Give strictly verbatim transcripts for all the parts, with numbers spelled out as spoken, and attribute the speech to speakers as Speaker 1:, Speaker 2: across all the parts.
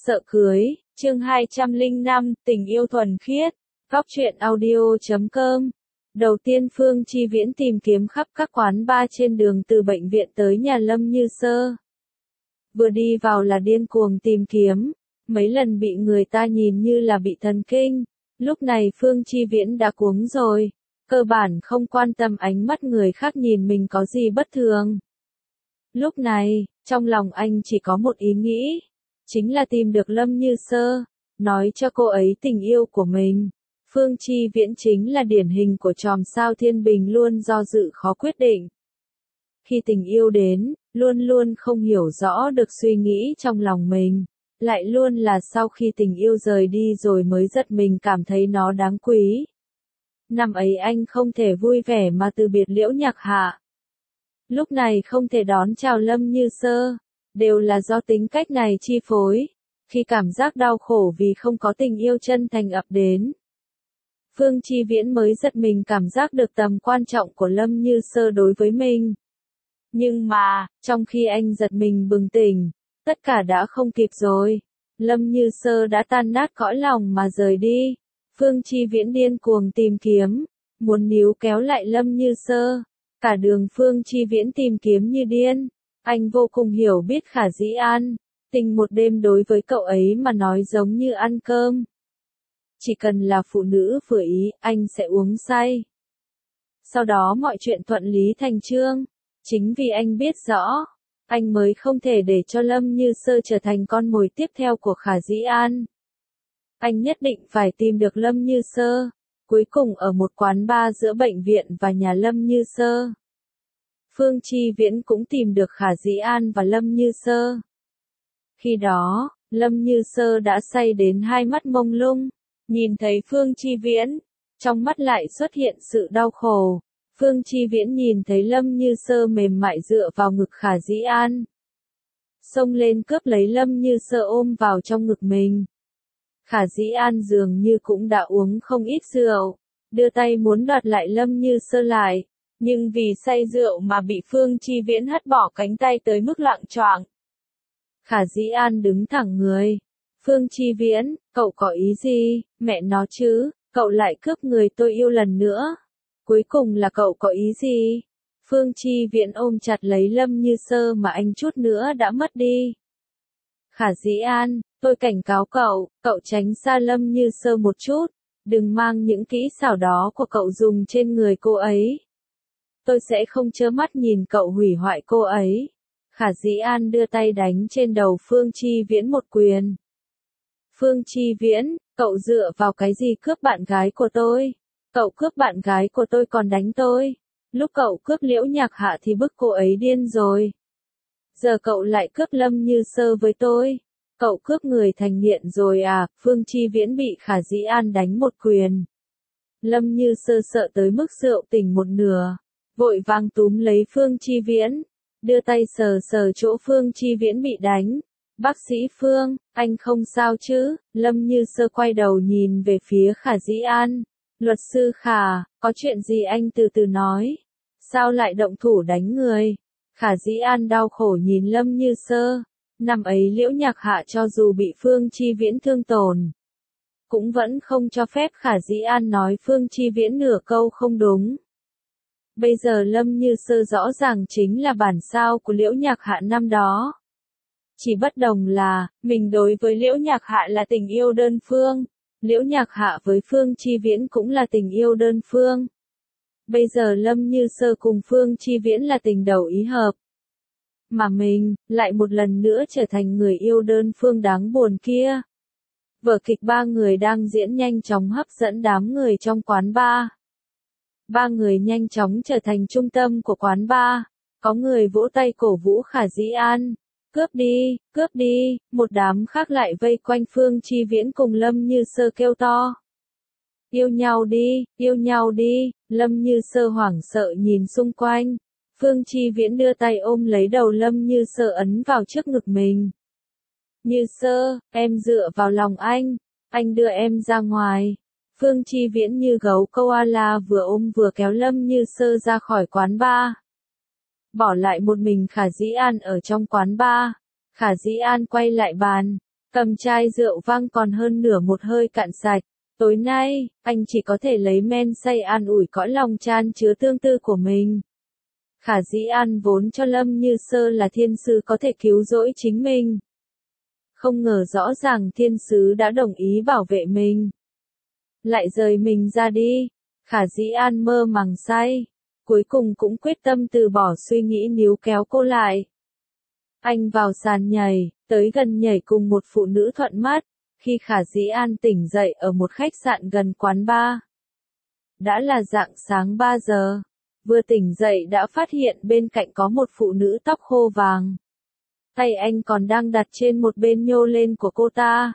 Speaker 1: Sợ cưới, chương hai trăm lẻ năm, tình yêu thuần khiết, góc truyện audio chấm com. Đầu tiên Phương Chi Viễn tìm kiếm khắp các quán bar trên đường từ bệnh viện tới nhà Lâm Như Sơ. Vừa đi vào là điên cuồng tìm kiếm, mấy lần bị người ta nhìn như là bị thần kinh. Lúc này Phương Chi Viễn đã cuống rồi, cơ bản không quan tâm ánh mắt người khác nhìn mình có gì bất thường. Lúc này, trong lòng anh chỉ có một ý nghĩ, chính là tìm được Lâm Như Sơ, nói cho cô ấy tình yêu của mình. Phương Chi Viễn chính là điển hình của chòm sao thiên bình luôn do dự khó quyết định. Khi tình yêu đến, luôn luôn không hiểu rõ được suy nghĩ trong lòng mình, lại luôn là sau khi tình yêu rời đi rồi mới giật mình cảm thấy nó đáng quý. Năm ấy anh không thể vui vẻ mà từ biệt Liễu Nhạc Hạ. Lúc này không thể đón chào Lâm Như Sơ, đều là do tính cách này chi phối, khi cảm giác đau khổ vì không có tình yêu chân thành ập đến. Phương Chi Viễn mới giật mình cảm giác được tầm quan trọng của Lâm Như Sơ đối với mình. Nhưng mà, trong khi anh giật mình bừng tỉnh, tất cả đã không kịp rồi. Lâm Như Sơ đã tan nát cõi lòng mà rời đi. Phương Chi Viễn điên cuồng tìm kiếm, muốn níu kéo lại Lâm Như Sơ. Cả đường Phương Chi Viễn tìm kiếm như điên. Anh vô cùng hiểu biết Khả Dĩ An. Tình một đêm đối với cậu ấy mà nói giống như ăn cơm. Chỉ cần là phụ nữ vừa ý, anh sẽ uống say. Sau đó mọi chuyện thuận lý thành chương. Chính vì anh biết rõ, anh mới không thể để cho Lâm Như Sơ trở thành con mồi tiếp theo của Khả Dĩ An. Anh nhất định phải tìm được Lâm Như Sơ. Cuối cùng ở một quán bar giữa bệnh viện và nhà Lâm Như Sơ, Phương Chi Viễn cũng tìm được Khả Dĩ An và Lâm Như Sơ. Khi đó, Lâm Như Sơ đã say đến hai mắt mông lung, nhìn thấy Phương Chi Viễn, trong mắt lại xuất hiện sự đau khổ. Phương Chi Viễn nhìn thấy Lâm Như Sơ mềm mại dựa vào ngực Khả Dĩ An, xông lên cướp lấy Lâm Như Sơ ôm vào trong ngực mình. Khả Dĩ An dường như cũng đã uống không ít rượu, đưa tay muốn đoạt lại Lâm Như Sơ lại, nhưng vì say rượu mà bị Phương Chi Viễn hất bỏ cánh tay tới mức loạng choạng. Khả Dĩ An đứng thẳng người. Phương Chi Viễn, cậu có ý gì? Mẹ nó chứ, cậu lại cướp người tôi yêu lần nữa. Cuối cùng là cậu có ý gì? Phương Chi Viễn ôm chặt lấy Lâm Như Sơ mà anh chút nữa đã mất đi. Khả Dĩ An, tôi cảnh cáo cậu, cậu tránh xa Lâm Như Sơ một chút, đừng mang những kỹ xảo đó của cậu dùng trên người cô ấy. Tôi sẽ không trơ mắt nhìn cậu hủy hoại cô ấy. Khả Dĩ An đưa tay đánh trên đầu Phương Chi Viễn một quyền. Phương Chi Viễn, cậu dựa vào cái gì cướp bạn gái của tôi? Cậu cướp bạn gái của tôi còn đánh tôi. Lúc cậu cướp Liễu Nhạc Hạ thì bức cô ấy điên rồi. Giờ cậu lại cướp Lâm Như Sơ với tôi. Cậu cướp người thành nghiện rồi à? Phương Chi Viễn bị Khả Dĩ An đánh một quyền. Lâm Như Sơ sợ tới mức rượu tỉnh một nửa, vội vàng túm lấy Phương Chi Viễn, đưa tay sờ sờ chỗ Phương Chi Viễn bị đánh. Bác sĩ Phương, anh không sao chứ? Lâm Như Sơ quay đầu nhìn về phía Khả Dĩ An. Luật sư Khả, có chuyện gì anh từ từ nói. Sao lại động thủ đánh người? Khả Dĩ An đau khổ nhìn Lâm Như Sơ. Năm ấy Liễu Nhạc Hạ cho dù bị Phương Chi Viễn thương tổn, cũng vẫn không cho phép Khả Dĩ An nói Phương Chi Viễn nửa câu không đúng. Bây giờ Lâm Như Sơ rõ ràng chính là bản sao của Liễu Nhạc Hạ năm đó. Chỉ bất đồng là, mình đối với Liễu Nhạc Hạ là tình yêu đơn phương, Liễu Nhạc Hạ với Phương Chi Viễn cũng là tình yêu đơn phương. Bây giờ Lâm Như Sơ cùng Phương Chi Viễn là tình đầu ý hợp. Mà mình, lại một lần nữa trở thành người yêu đơn phương đáng buồn kia. Vở kịch ba người đang diễn nhanh chóng hấp dẫn đám người trong quán bar. Ba người nhanh chóng trở thành trung tâm của quán bar. Có người vỗ tay cổ vũ Khả Dĩ An. Cướp đi, cướp đi, một đám khác lại vây quanh Phương Chi Viễn cùng Lâm Như Sơ kêu to. Yêu nhau đi, yêu nhau đi, Lâm Như Sơ hoảng sợ nhìn xung quanh. Phương Chi Viễn đưa tay ôm lấy đầu Lâm Như Sơ ấn vào trước ngực mình. Như Sơ, em dựa vào lòng anh, anh đưa em ra ngoài. Phương Chi Viễn như gấu koala vừa ôm vừa kéo Lâm Như Sơ ra khỏi quán bar. Bỏ lại một mình Khả Dĩ An ở trong quán bar. Khả Dĩ An quay lại bàn, Cầm chai rượu vang còn hơn nửa một hơi cạn sạch. Tối nay, anh chỉ có thể lấy men say an ủi cõi lòng chan chứa tương tư của mình. Khả Dĩ An vốn cho Lâm Như Sơ là thiên sứ có thể cứu rỗi chính mình. Không ngờ rõ ràng thiên sứ đã đồng ý bảo vệ mình. Lại rời mình ra đi. Khả Dĩ An mơ màng say. Cuối cùng cũng quyết tâm từ bỏ suy nghĩ níu kéo cô lại. Anh vào sàn nhảy, tới gần nhảy cùng một phụ nữ thuận mắt. Khi Khả Dĩ An tỉnh dậy ở một khách sạn gần quán bar. Đã là rạng sáng ba giờ. Vừa tỉnh dậy đã phát hiện bên cạnh có một phụ nữ tóc khô vàng. Tay anh còn đang đặt trên một bên nhô lên của cô ta.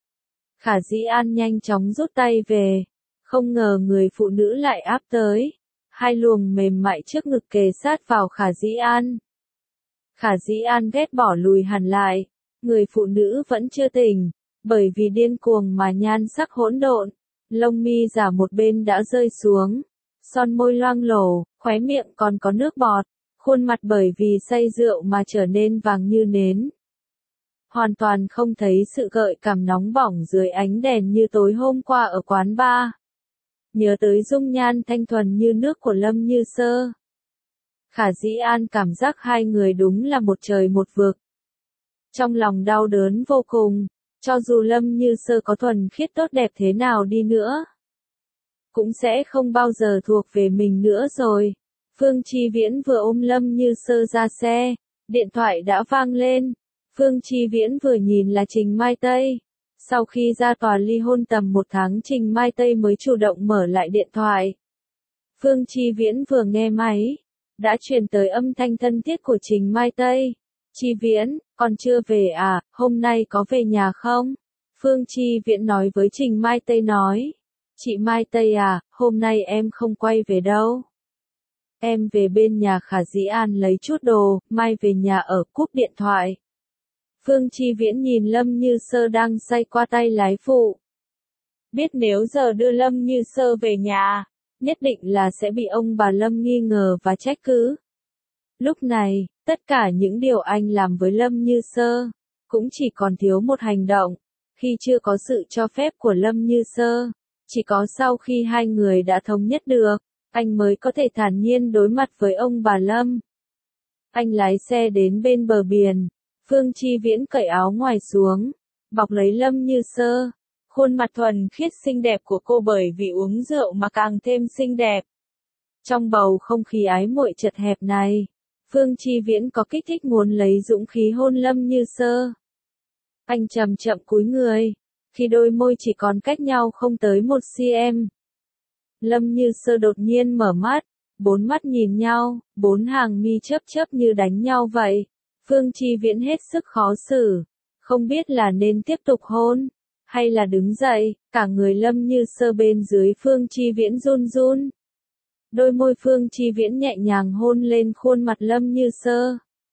Speaker 1: Khả Dĩ An nhanh chóng rút tay về. Không ngờ người phụ nữ lại áp tới. Hai luồng mềm mại trước ngực kề sát vào Khả Dĩ An. Khả Dĩ An ghét bỏ lùi hẳn lại. Người phụ nữ vẫn chưa tỉnh. Bởi vì điên cuồng mà nhan sắc hỗn độn. Lông mi giả một bên đã rơi xuống. Son môi loang lổ, khóe miệng còn có nước bọt. Khuôn mặt bởi vì say rượu mà trở nên vàng như nến. Hoàn toàn không thấy sự gợi cảm nóng bỏng dưới ánh đèn như tối hôm qua ở quán bar. Nhớ tới dung nhan thanh thuần như nước của Lâm Như Sơ. Khả Dĩ An cảm giác hai người đúng là một trời một vực. Trong lòng đau đớn vô cùng, cho dù Lâm Như Sơ có thuần khiết tốt đẹp thế nào đi nữa, cũng sẽ không bao giờ thuộc về mình nữa rồi. Phương Chi Viễn vừa ôm Lâm Như Sơ ra xe, điện thoại đã vang lên. Phương Chi Viễn vừa nhìn là Trình Mai Tây. Sau khi ra tòa ly hôn tầm một tháng Trình Mai Tây mới chủ động mở lại điện thoại. Phương Chi Viễn vừa nghe máy, đã truyền tới âm thanh thân thiết của Trình Mai Tây. Chi Viễn, còn chưa về à, hôm nay có về nhà không? Phương Chi Viễn nói với Trình Mai Tây nói. Chị Mai Tây à, hôm nay em không quay về đâu. Em về bên nhà Khả Dĩ An lấy chút đồ, mai về nhà ở, cúp điện thoại. Phương Chi Viễn nhìn Lâm Như Sơ đang say qua tay lái phụ. Biết nếu giờ đưa Lâm Như Sơ về nhà, nhất định là sẽ bị ông bà Lâm nghi ngờ và trách cứ. Lúc này, tất cả những điều anh làm với Lâm Như Sơ, cũng chỉ còn thiếu một hành động. Khi chưa có sự cho phép của Lâm Như Sơ, chỉ có sau khi hai người đã thống nhất được, anh mới có thể thản nhiên đối mặt với ông bà Lâm. Anh lái xe đến bên bờ biển. Phương Chi Viễn cởi áo ngoài xuống, bọc lấy Lâm Như Sơ. Khuôn mặt thuần khiết xinh đẹp của cô bởi vì uống rượu mà càng thêm xinh đẹp. Trong bầu không khí ái muội chật hẹp này, Phương Chi Viễn có kích thích muốn lấy dũng khí hôn Lâm Như Sơ. Anh chậm chậm cúi người, khi đôi môi chỉ còn cách nhau không tới một xăng-ti-mét. Lâm Như Sơ đột nhiên mở mắt, bốn mắt nhìn nhau, bốn hàng mi chớp chớp như đánh nhau vậy. Phương Chi Viễn hết sức khó xử, không biết là nên tiếp tục hôn, hay là đứng dậy. Cả người Lâm Như Sơ bên dưới Phương Chi Viễn run run. Đôi môi Phương Chi Viễn nhẹ nhàng hôn lên khuôn mặt Lâm Như Sơ.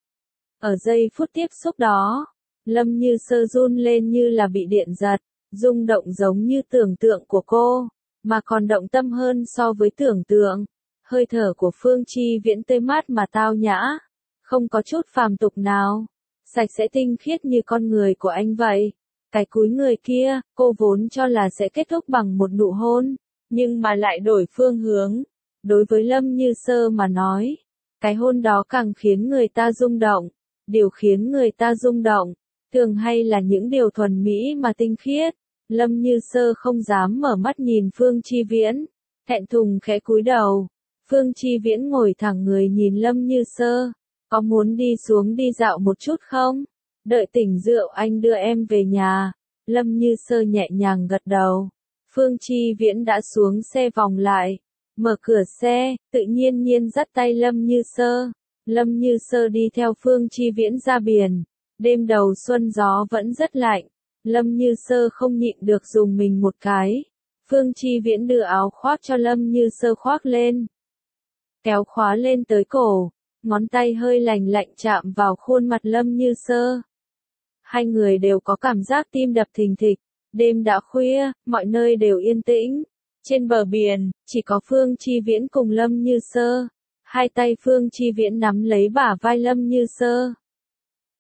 Speaker 1: Ở giây phút tiếp xúc đó, Lâm Như Sơ run lên như là bị điện giật, rung động giống như tưởng tượng của cô, mà còn động tâm hơn so với tưởng tượng. Hơi thở của Phương Chi Viễn tươi mát mà tao nhã, không có chút phàm tục nào, sạch sẽ tinh khiết như con người của anh vậy. Cái cúi người kia, cô vốn cho là sẽ kết thúc bằng một nụ hôn, nhưng mà lại đổi phương hướng. Đối với Lâm Như Sơ mà nói, cái hôn đó càng khiến người ta rung động. Điều khiến người ta rung động, thường hay là những điều thuần mỹ mà tinh khiết. Lâm Như Sơ không dám mở mắt nhìn Phương Chi Viễn, thẹn thùng khẽ cúi đầu. Phương Chi Viễn ngồi thẳng người nhìn Lâm Như Sơ. Có muốn đi xuống đi dạo một chút không? Đợi tỉnh rượu anh đưa em về nhà. Lâm Như Sơ nhẹ nhàng gật đầu. Phương Chi Viễn đã xuống xe vòng lại, mở cửa xe, tự nhiên nhiên dắt tay Lâm Như Sơ. Lâm Như Sơ đi theo Phương Chi Viễn ra biển. Đêm đầu xuân gió vẫn rất lạnh. Lâm Như Sơ không nhịn được dùng mình một cái. Phương Chi Viễn đưa áo khoác cho Lâm Như Sơ khoác lên, kéo khóa lên tới cổ. Ngón tay hơi lành lạnh chạm vào khuôn mặt Lâm Như Sơ. Hai người đều có cảm giác tim đập thình thịch. Đêm đã khuya, mọi nơi đều yên tĩnh. Trên bờ biển, chỉ có Phương Chi Viễn cùng Lâm Như Sơ. Hai tay Phương Chi Viễn nắm lấy bả vai Lâm Như Sơ.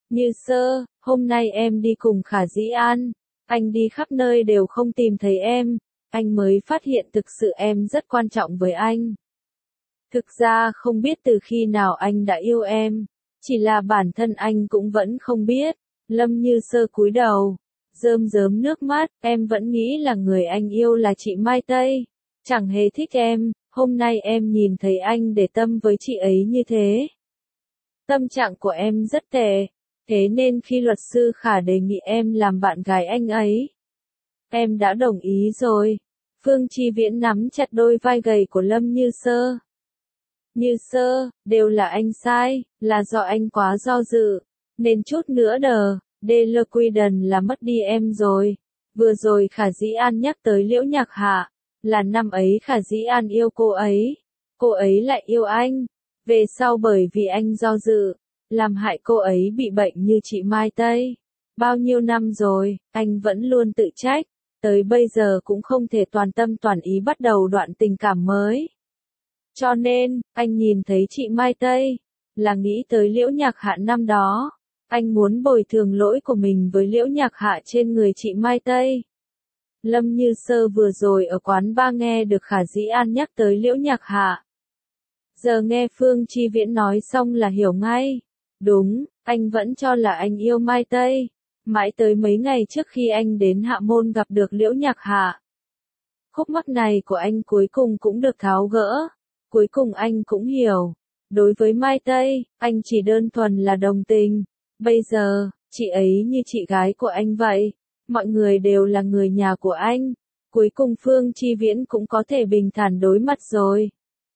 Speaker 1: Như Sơ, hôm nay em đi cùng Khả Dĩ An, anh đi khắp nơi đều không tìm thấy em, anh mới phát hiện thực sự em rất quan trọng với anh. Thực ra không biết từ khi nào anh đã yêu em, chỉ là bản thân anh cũng vẫn không biết. Lâm Như Sơ cúi đầu, rơm rớm nước mắt, em vẫn nghĩ là người anh yêu là chị Mai Tây, chẳng hề thích em, hôm nay em nhìn thấy anh để tâm với chị ấy như thế. Tâm trạng của em rất tệ, thế nên khi luật sư Khả đề nghị em làm bạn gái anh ấy, em đã đồng ý rồi. Phương Chi Viễn nắm chặt đôi vai gầy của Lâm Như Sơ. Như Sơ, đều là anh sai, là do anh quá do dự, nên chút nữa đờ, đê lơ quy đần là mất đi em rồi. Vừa rồi Khả Dĩ An nhắc tới Liễu Nhạc Hạ, là năm ấy Khả Dĩ An yêu cô ấy, cô ấy lại yêu anh, về sau bởi vì anh do dự, làm hại cô ấy bị bệnh như chị Mai Tây. Bao nhiêu năm rồi, anh vẫn luôn tự trách, tới bây giờ cũng không thể toàn tâm toàn ý bắt đầu đoạn tình cảm mới. Cho nên, anh nhìn thấy chị Mai Tây, là nghĩ tới Liễu Nhạc Hạ năm đó. Anh muốn bồi thường lỗi của mình với Liễu Nhạc Hạ trên người chị Mai Tây. Lâm Như Sơ vừa rồi ở quán ba nghe được Khả Dĩ An nhắc tới Liễu Nhạc Hạ. Giờ nghe Phương Chi Viễn nói xong là hiểu ngay. Đúng, anh vẫn cho là anh yêu Mai Tây. Mãi tới mấy ngày trước khi anh đến Hạ Môn gặp được Liễu Nhạc Hạ. Khúc mắc này của anh cuối cùng cũng được tháo gỡ. Cuối cùng anh cũng hiểu. Đối với Mai Tây, anh chỉ đơn thuần là đồng tình. Bây giờ, chị ấy như chị gái của anh vậy. Mọi người đều là người nhà của anh. Cuối cùng Phương Chi Viễn cũng có thể bình thản đối mặt rồi.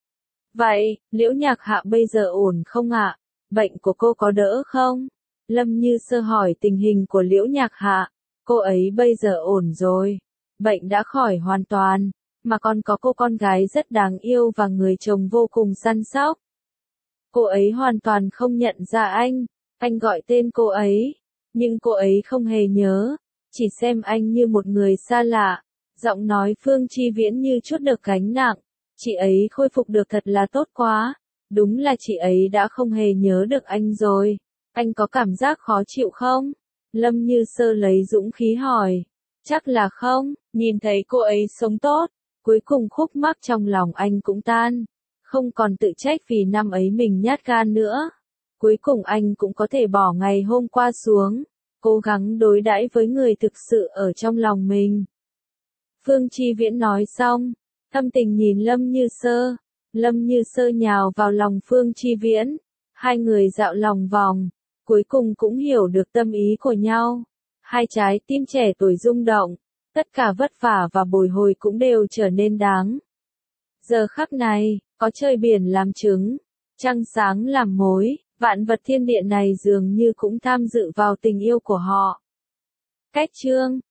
Speaker 1: Vậy, Liễu Nhạc Hạ bây giờ ổn không ạ? Bệnh của cô có đỡ không? Lâm Như Sơ hỏi tình hình của Liễu Nhạc Hạ. Cô ấy bây giờ ổn rồi. Bệnh đã khỏi hoàn toàn. Mà còn có cô con gái rất đáng yêu và người chồng vô cùng săn sóc. Cô ấy hoàn toàn không nhận ra anh. Anh gọi tên cô ấy. Nhưng cô ấy không hề nhớ. Chỉ xem anh như một người xa lạ. Giọng nói Phương Chi Viễn như chút được gánh nặng. Chị ấy khôi phục được thật là tốt quá. Đúng là chị ấy đã không hề nhớ được anh rồi. Anh có cảm giác khó chịu không? Lâm Như Sơ lấy dũng khí hỏi. Chắc là không, nhìn thấy cô ấy sống tốt. Cuối cùng khúc mắc trong lòng anh cũng tan. Không còn tự trách vì năm ấy mình nhát gan nữa. Cuối cùng anh cũng có thể bỏ ngày hôm qua xuống. Cố gắng đối đãi với người thực sự ở trong lòng mình. Phương Chi Viễn nói xong. Thâm tình nhìn Lâm Như Sơ. Lâm Như Sơ nhào vào lòng Phương Chi Viễn. Hai người dạo lòng vòng. Cuối cùng cũng hiểu được tâm ý của nhau. Hai trái tim trẻ tuổi rung động. Tất cả vất vả và bồi hồi cũng đều trở nên đáng. Giờ khắc này, có trời biển làm chứng, trăng sáng làm mối, vạn vật thiên địa này dường như cũng tham dự vào tình yêu của họ. Cách chương